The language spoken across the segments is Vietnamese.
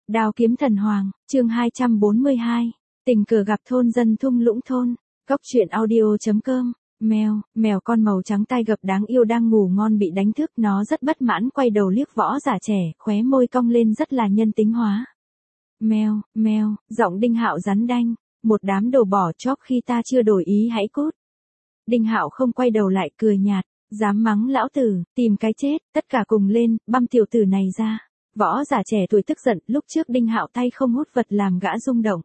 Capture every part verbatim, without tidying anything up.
Đao kiếm thần hoàng, chương hai trăm bốn mươi hai. Tình cờ gặp thôn dân thung lũng thôn. Cốc truyện audio chấm com. Mèo, mèo con màu trắng tai gập đáng yêu đang ngủ ngon bị đánh thức, nó rất bất mãn quay đầu liếc võ giả trẻ, khóe môi cong lên rất là nhân tính hóa. Mèo, mèo, giọng Đinh Hạo rắn đanh, một đám đồ bỏ chóp khi ta chưa đổi ý hãy cút. Đinh Hạo không quay đầu lại cười nhạt, dám mắng lão tử, tìm cái chết, tất cả cùng lên, băm tiểu tử này ra. Võ giả trẻ tuổi tức giận, lúc trước Đinh Hạo tay không hút vật làm gã rung động.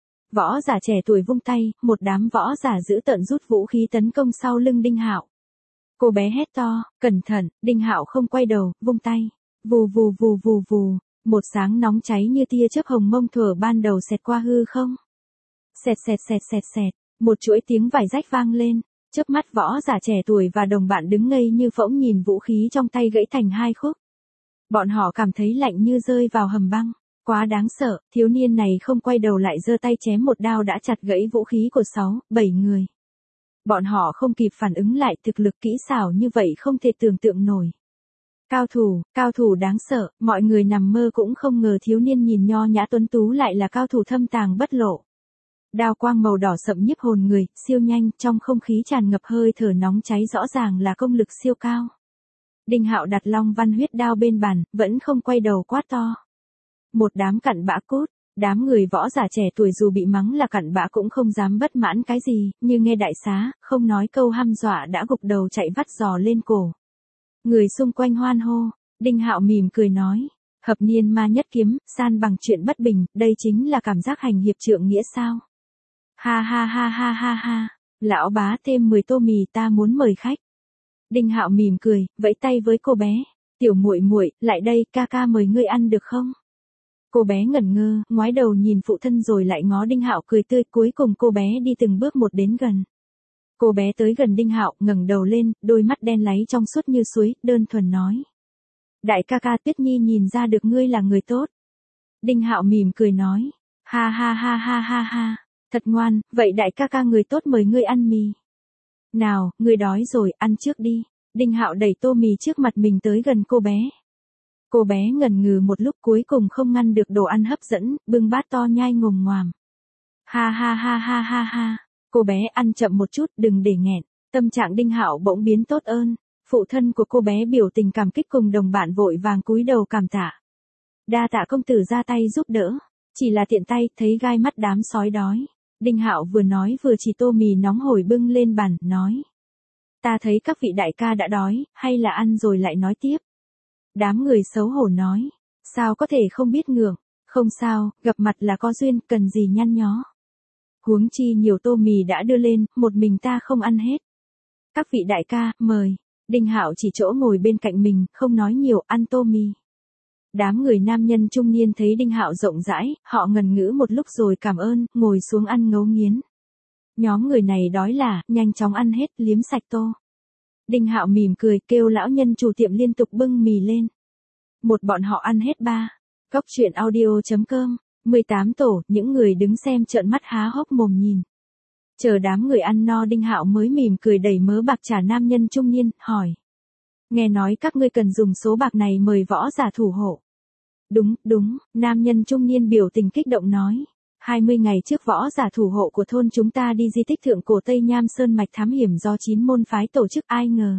Võ giả trẻ tuổi vung tay, một đám võ giả dữ tợn rút vũ khí tấn công sau lưng Đinh Hạo. Cô bé hét to, cẩn thận, Đinh Hạo không quay đầu, vung tay. Vù vù vù vù vù, một sáng nóng cháy như tia chớp hồng mông thuở ban đầu xẹt qua hư không. Xẹt xẹt xẹt xẹt xẹt, một chuỗi tiếng vải rách vang lên, chớp mắt võ giả trẻ tuổi và đồng bạn đứng ngây như phỗng nhìn vũ khí trong tay gãy thành hai khúc. Bọn họ cảm thấy lạnh như rơi vào hầm băng. Quá đáng sợ, thiếu niên này không quay đầu lại giơ tay chém một đao đã chặt gãy vũ khí của sáu, bảy người. Bọn họ không kịp phản ứng lại, thực lực kỹ xảo như vậy không thể tưởng tượng nổi. Cao thủ, cao thủ đáng sợ, mọi người nằm mơ cũng không ngờ thiếu niên nhìn nho nhã tuấn tú lại là cao thủ thâm tàng bất lộ. Đao quang màu đỏ sậm nhiếp hồn người, siêu nhanh, trong không khí tràn ngập hơi thở nóng cháy rõ ràng là công lực siêu cao. Đinh Hạo đặt long văn huyết đao bên bàn, vẫn không quay đầu quát to. Một đám cặn bã cút, đám người võ giả trẻ tuổi dù bị mắng là cặn bã cũng không dám bất mãn cái gì, như nghe đại xá, không nói câu hăm dọa đã gục đầu chạy vắt giò lên cổ. Người xung quanh hoan hô, Đinh Hạo mỉm cười nói, hợp niên ma nhất kiếm, san bằng chuyện bất bình, đây chính là cảm giác hành hiệp trượng nghĩa sao. Ha ha ha ha ha ha, lão bá thêm mười tô mì ta muốn mời khách. Đinh Hạo mỉm cười, vẫy tay với cô bé, tiểu muội muội, lại đây, ca ca mời ngươi ăn được không? Cô bé ngẩn ngơ, ngoái đầu nhìn phụ thân rồi lại ngó Đinh Hạo cười tươi, cuối cùng cô bé đi từng bước một đến gần. Cô bé tới gần Đinh Hạo, ngẩng đầu lên, đôi mắt đen láy trong suốt như suối, đơn thuần nói. Đại ca ca, Tuyết Nhi nhìn ra được ngươi là người tốt. Đinh Hạo mỉm cười nói, ha ha ha ha ha ha, thật ngoan, vậy đại ca ca người tốt mời ngươi ăn mì. Nào, ngươi đói rồi, ăn trước đi. Đinh Hạo đẩy tô mì trước mặt mình tới gần cô bé. Cô bé ngần ngừ một lúc cuối cùng không ngăn được đồ ăn hấp dẫn, bưng bát to nhai ngồm ngoàm. Ha ha ha ha ha ha, cô bé ăn chậm một chút, đừng để nghẹn. Tâm trạng Đinh Hạo bỗng biến tốt ơn. Phụ thân của cô bé biểu tình cảm kích cùng đồng bạn vội vàng cúi đầu cảm tạ. Đa tạ công tử ra tay giúp đỡ, chỉ là tiện tay thấy gai mắt đám sói đói. Đinh Hạo vừa nói vừa chỉ tô mì nóng hổi bưng lên bàn, nói. Ta thấy các vị đại ca đã đói, hay là ăn rồi lại nói tiếp. Đám người xấu hổ nói, sao có thể không biết ngượng, không sao, gặp mặt là có duyên, cần gì nhăn nhó. Huống chi nhiều tô mì đã đưa lên, một mình ta không ăn hết. Các vị đại ca, mời. Đinh Hạo chỉ chỗ ngồi bên cạnh mình, không nói nhiều, ăn tô mì. Đám người nam nhân trung niên thấy Đinh Hạo rộng rãi, họ ngần ngữ một lúc rồi cảm ơn, ngồi xuống ăn ngấu nghiến. Nhóm người này đói là, nhanh chóng ăn hết, liếm sạch tô. Đinh Hạo mỉm cười, kêu lão nhân chủ tiệm liên tục bưng mì lên. Một bọn họ ăn hết ba. Cốc truyện audio chấm com. mười tám tổ, những người đứng xem trợn mắt há hốc mồm nhìn. Chờ đám người ăn no Đinh Hạo mới mỉm cười đẩy mớ bạc trả nam nhân trung niên, hỏi. Nghe nói các ngươi cần dùng số bạc này mời võ giả thủ hộ. Đúng, đúng, nam nhân trung niên biểu tình kích động nói. hai mươi ngày trước võ giả thủ hộ của thôn chúng ta đi di tích thượng cổ Tây Nham Sơn mạch thám hiểm do chín môn phái tổ chức, ai ngờ.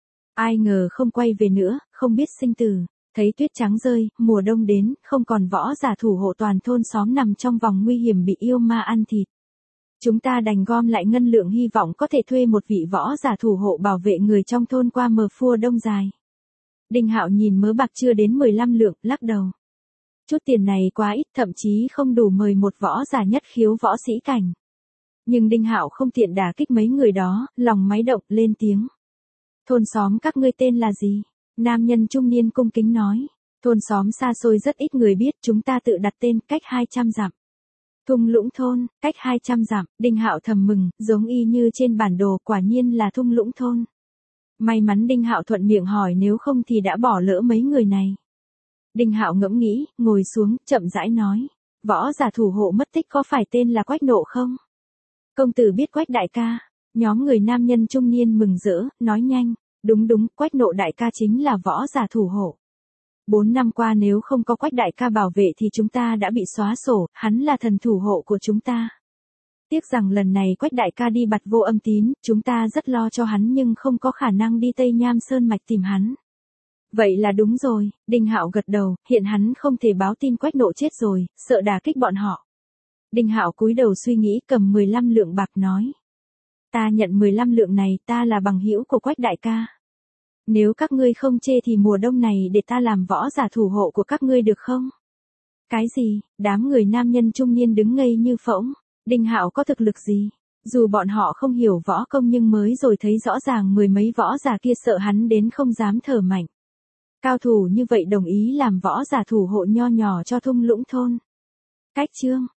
Ai ngờ không quay về nữa, không biết sinh tử, thấy tuyết trắng rơi, mùa đông đến, không còn võ giả thủ hộ, toàn thôn xóm nằm trong vòng nguy hiểm bị yêu ma ăn thịt. Chúng ta đành gom lại ngân lượng hy vọng có thể thuê một vị võ giả thủ hộ bảo vệ người trong thôn qua mùa phua đông dài. Đinh Hạo nhìn mớ bạc chưa đến mười lăm lượng, lắc đầu. Chút tiền này quá ít, thậm chí không đủ mời một võ giả nhất khiếu võ sĩ cảnh. Nhưng Đinh Hạo không tiện đả kích mấy người đó, lòng máy động, lên tiếng. Thôn xóm các ngươi tên là gì? Nam nhân trung niên cung kính nói. Thôn xóm xa xôi rất ít người biết, chúng ta tự đặt tên, cách hai trăm dặm. Thung lũng thôn, cách hai trăm dặm, Đinh Hạo thầm mừng, giống y như trên bản đồ, quả nhiên là thung lũng thôn. May mắn Đinh Hạo thuận miệng hỏi, nếu không thì đã bỏ lỡ mấy người này. Đinh Hạo ngẫm nghĩ, ngồi xuống, chậm rãi nói. Võ giả thủ hộ mất tích có phải tên là Quách Nộ không? Công tử biết Quách đại ca. Nhóm người nam nhân trung niên mừng rỡ, nói nhanh. Đúng đúng, Quách Nộ đại ca chính là võ giả thủ hộ. Bốn năm qua nếu không có Quách đại ca bảo vệ thì chúng ta đã bị xóa sổ, hắn là thần thủ hộ của chúng ta. Tiếc rằng lần này Quách đại ca đi Bạt Vô Âm Tín, chúng ta rất lo cho hắn nhưng không có khả năng đi Tây Nham Sơn Mạch tìm hắn. Vậy là đúng rồi, Đinh Hạo gật đầu, hiện hắn không thể báo tin Quách Nộ chết rồi, sợ đả kích bọn họ. Đinh Hạo cúi đầu suy nghĩ cầm mười lăm lượng bạc nói. Ta nhận mười lăm lượng này, ta là bằng hữu của Quách đại ca. Nếu các ngươi không chê thì mùa đông này để ta làm võ giả thủ hộ của các ngươi được không? Cái gì? Đám người nam nhân trung niên đứng ngây như phỗng. Đinh Hạo có thực lực gì? Dù bọn họ không hiểu võ công nhưng mới rồi thấy rõ ràng mười mấy võ giả kia sợ hắn đến không dám thở mạnh. Cao thủ như vậy đồng ý làm võ giả thủ hộ nho nhỏ cho thung lũng thôn. Cách chương